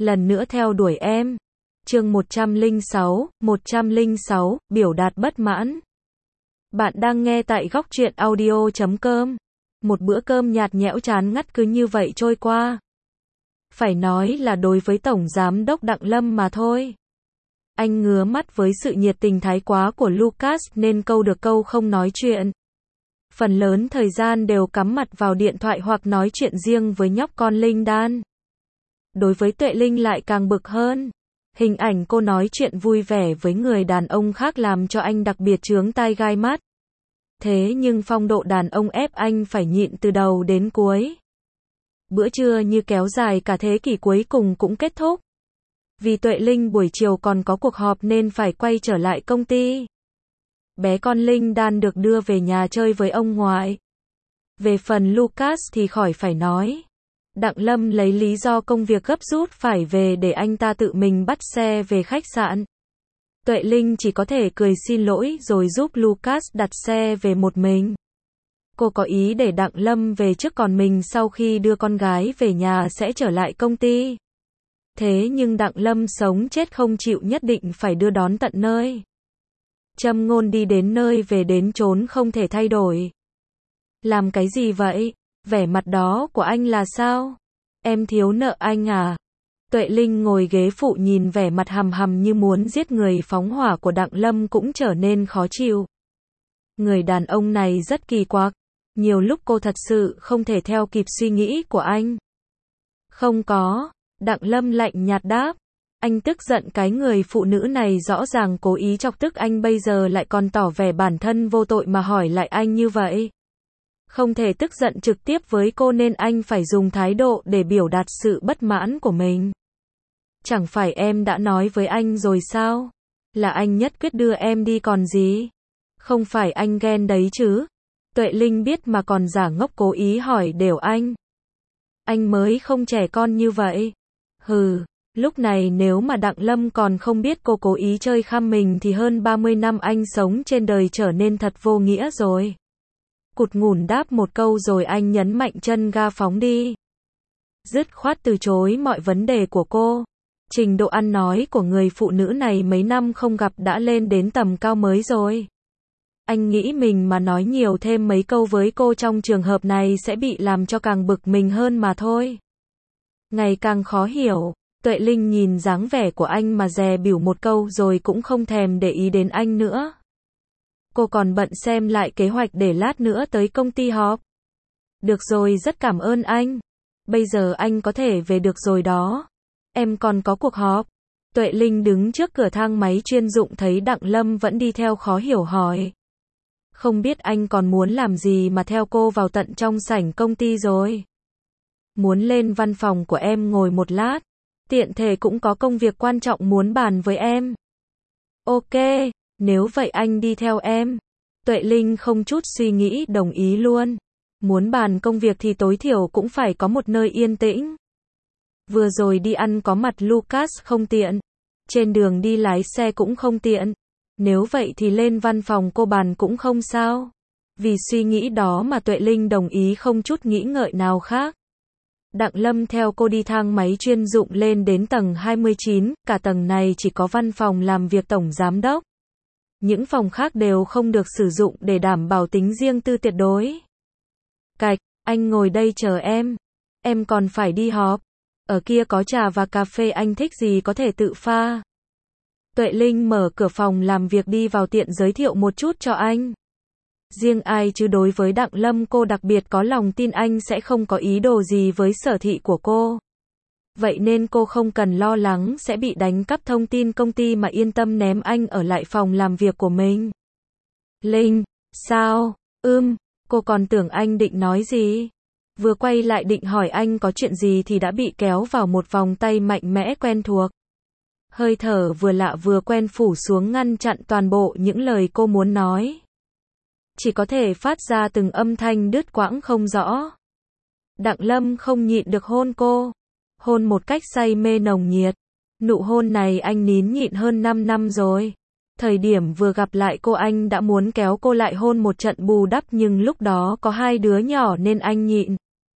lần nữa theo đuổi em. Chương 106, biểu đạt bất mãn. Bạn đang nghe tại góc truyện audio.com. Một bữa cơm nhạt nhẽo chán ngắt cứ như vậy trôi qua. Phải nói là đối với Tổng Giám đốc Đặng Lâm mà thôi. Anh ngứa mắt với sự nhiệt tình thái quá của Lucas nên câu được câu không nói chuyện. Phần lớn thời gian đều cắm mặt vào điện thoại hoặc nói chuyện riêng với nhóc con Linh Đan. Đối với Tuệ Linh lại càng bực hơn. Hình ảnh cô nói chuyện vui vẻ với người đàn ông khác làm cho anh đặc biệt chướng tai gai mắt. Thế nhưng phong độ đàn ông ép anh phải nhịn từ đầu đến cuối. Bữa trưa như kéo dài cả thế kỷ cuối cùng cũng kết thúc. Vì Tuệ Linh buổi chiều còn có cuộc họp nên phải quay trở lại công ty. Bé con Linh Đan được đưa về nhà chơi với ông ngoại. Về phần Lucas thì khỏi phải nói. Đặng Lâm lấy lý do công việc gấp rút phải về để anh ta tự mình bắt xe về khách sạn. Tuệ Linh chỉ có thể cười xin lỗi rồi giúp Lucas đặt xe về một mình. Cô có ý để Đặng Lâm về trước còn mình sau khi đưa con gái về nhà sẽ trở lại công ty. Thế nhưng Đặng Lâm sống chết không chịu nhất định phải đưa đón tận nơi. Châm ngôn đi đến nơi về đến chốn không thể thay đổi. Làm cái gì vậy? Vẻ mặt đó của anh là sao? Em thiếu nợ anh à? Tuệ Linh ngồi ghế phụ nhìn vẻ mặt hầm hầm như muốn giết người phóng hỏa của Đặng Lâm cũng trở nên khó chịu. Người đàn ông này rất kỳ quặc. Nhiều lúc cô thật sự không thể theo kịp suy nghĩ của anh. Không có. Đặng Lâm lạnh nhạt đáp. Anh tức giận cái người phụ nữ này rõ ràng cố ý chọc tức anh bây giờ lại còn tỏ vẻ bản thân vô tội mà hỏi lại anh như vậy. Không thể tức giận trực tiếp với cô nên anh phải dùng thái độ để biểu đạt sự bất mãn của mình. Chẳng phải em đã nói với anh rồi sao? Là anh nhất quyết đưa em đi còn gì? Không phải anh ghen đấy chứ? Tuệ Linh biết mà còn giả ngốc cố ý hỏi đều anh. Anh mới không trẻ con như vậy. Hừ, lúc này nếu mà Đặng Lâm còn không biết cô cố ý chơi khăm mình thì hơn 30 năm anh sống trên đời trở nên thật vô nghĩa rồi. Cụt ngủn đáp một câu rồi anh nhấn mạnh chân ga phóng đi. Dứt khoát từ chối mọi vấn đề của cô. Trình độ ăn nói của người phụ nữ này mấy năm không gặp đã lên đến tầm cao mới rồi. Anh nghĩ mình mà nói nhiều thêm mấy câu với cô trong trường hợp này sẽ bị làm cho càng bực mình hơn mà thôi. Ngày càng khó hiểu, Tuệ Linh nhìn dáng vẻ của anh mà dè bỉu một câu rồi cũng không thèm để ý đến anh nữa. Cô còn bận xem lại kế hoạch để lát nữa tới công ty họp. Được rồi, rất cảm ơn anh. Bây giờ anh có thể về được rồi đó. Em còn có cuộc họp. Tuệ Linh đứng trước cửa thang máy chuyên dụng thấy Đặng Lâm vẫn đi theo khó hiểu hỏi. Không biết anh còn muốn làm gì mà theo cô vào tận trong sảnh công ty rồi. Muốn lên văn phòng của em ngồi một lát. Tiện thể cũng có công việc quan trọng muốn bàn với em. Ok, nếu vậy anh đi theo em. Tuệ Linh không chút suy nghĩ đồng ý luôn. Muốn bàn công việc thì tối thiểu cũng phải có một nơi yên tĩnh. Vừa rồi đi ăn có mặt Lucas không tiện. Trên đường đi lái xe cũng không tiện. Nếu vậy thì lên văn phòng cô bàn cũng không sao. Vì suy nghĩ đó mà Tuệ Linh đồng ý không chút nghĩ ngợi nào khác. Đặng Lâm theo cô đi thang máy chuyên dụng lên đến tầng 29, cả tầng này chỉ có văn phòng làm việc tổng giám đốc. Những phòng khác đều không được sử dụng để đảm bảo tính riêng tư tuyệt đối. Cạch, anh ngồi đây chờ em. Em còn phải đi họp. Ở kia có trà và cà phê anh thích gì có thể tự pha. Tuệ Linh mở cửa phòng làm việc đi vào tiện giới thiệu một chút cho anh. Riêng ai chứ đối với Đặng Lâm cô đặc biệt có lòng tin anh sẽ không có ý đồ gì với sở thị của cô. Vậy nên cô không cần lo lắng sẽ bị đánh cắp thông tin công ty mà yên tâm ném anh ở lại phòng làm việc của mình. Linh, sao? Cô còn tưởng anh định nói gì? Vừa quay lại định hỏi anh có chuyện gì thì đã bị kéo vào một vòng tay mạnh mẽ quen thuộc. Hơi thở vừa lạ vừa quen phủ xuống ngăn chặn toàn bộ những lời cô muốn nói. Chỉ có thể phát ra từng âm thanh đứt quãng không rõ. Đặng Lâm không nhịn được hôn cô. Hôn một cách say mê nồng nhiệt. Nụ hôn này anh nín nhịn hơn 5 năm rồi. Thời điểm vừa gặp lại cô anh đã muốn kéo cô lại hôn một trận bù đắp nhưng lúc đó có 2 đứa nhỏ nên anh nhịn.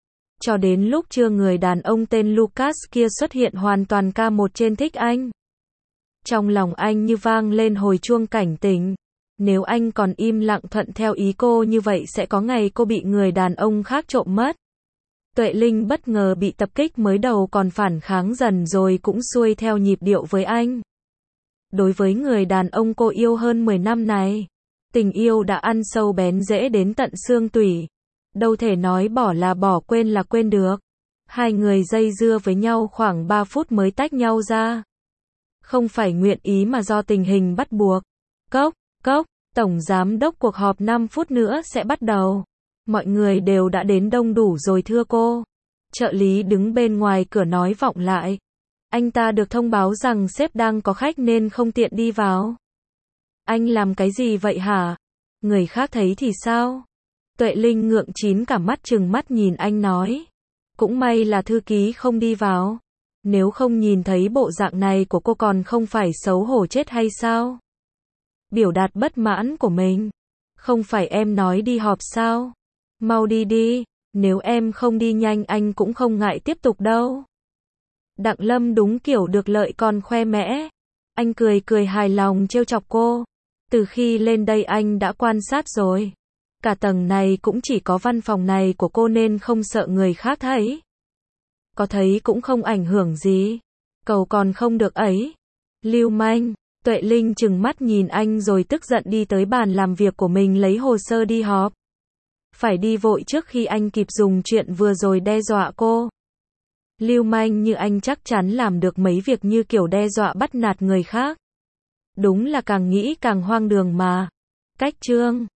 Cho đến lúc trưa người đàn ông tên Lucas kia xuất hiện hoàn toàn ca một trên thích anh. Trong lòng anh như vang lên hồi chuông cảnh tỉnh. Nếu anh còn im lặng thuận theo ý cô như vậy sẽ có ngày cô bị người đàn ông khác trộm mất. Tuệ Linh bất ngờ bị tập kích, mới đầu còn phản kháng dần rồi cũng xuôi theo nhịp điệu với anh. Đối với người đàn ông cô yêu hơn 10 năm này, tình yêu đã ăn sâu bén rễ đến tận xương tủy. Đâu thể nói bỏ là bỏ, quên là quên được. Hai người dây dưa với nhau khoảng 3 phút mới tách nhau ra. Không phải nguyện ý mà do tình hình bắt buộc. Cốc, tổng giám đốc, cuộc họp 5 phút nữa sẽ bắt đầu. Mọi người đều đã đến đông đủ rồi thưa cô. Trợ lý đứng bên ngoài cửa nói vọng lại. Anh ta được thông báo rằng sếp đang có khách nên không tiện đi vào. Anh làm cái gì vậy hả? Người khác thấy thì sao? Tuệ Linh ngượng chín cả mắt, trừng mắt nhìn anh nói. Cũng may là thư ký không đi vào. Nếu không nhìn thấy bộ dạng này của cô còn không phải xấu hổ chết hay sao? Biểu đạt bất mãn của mình. Không phải em nói đi họp sao? Mau đi đi, nếu em không đi nhanh anh cũng không ngại tiếp tục đâu. Đặng Lâm đúng kiểu được lợi còn khoe mẽ. Anh cười cười hài lòng trêu chọc cô. Từ khi lên đây anh đã quan sát rồi. Cả tầng này cũng chỉ có văn phòng này của cô nên không sợ người khác thấy. Có thấy cũng không ảnh hưởng gì. Cầu còn không được ấy. Lưu manh. Tuệ Linh trừng mắt nhìn anh rồi tức giận đi tới bàn làm việc của mình lấy hồ sơ đi họp. Phải đi vội trước khi anh kịp dùng chuyện vừa rồi đe dọa cô. Lưu manh như anh chắc chắn làm được mấy việc như kiểu đe dọa bắt nạt người khác. Đúng là càng nghĩ càng hoang đường mà. Cách chương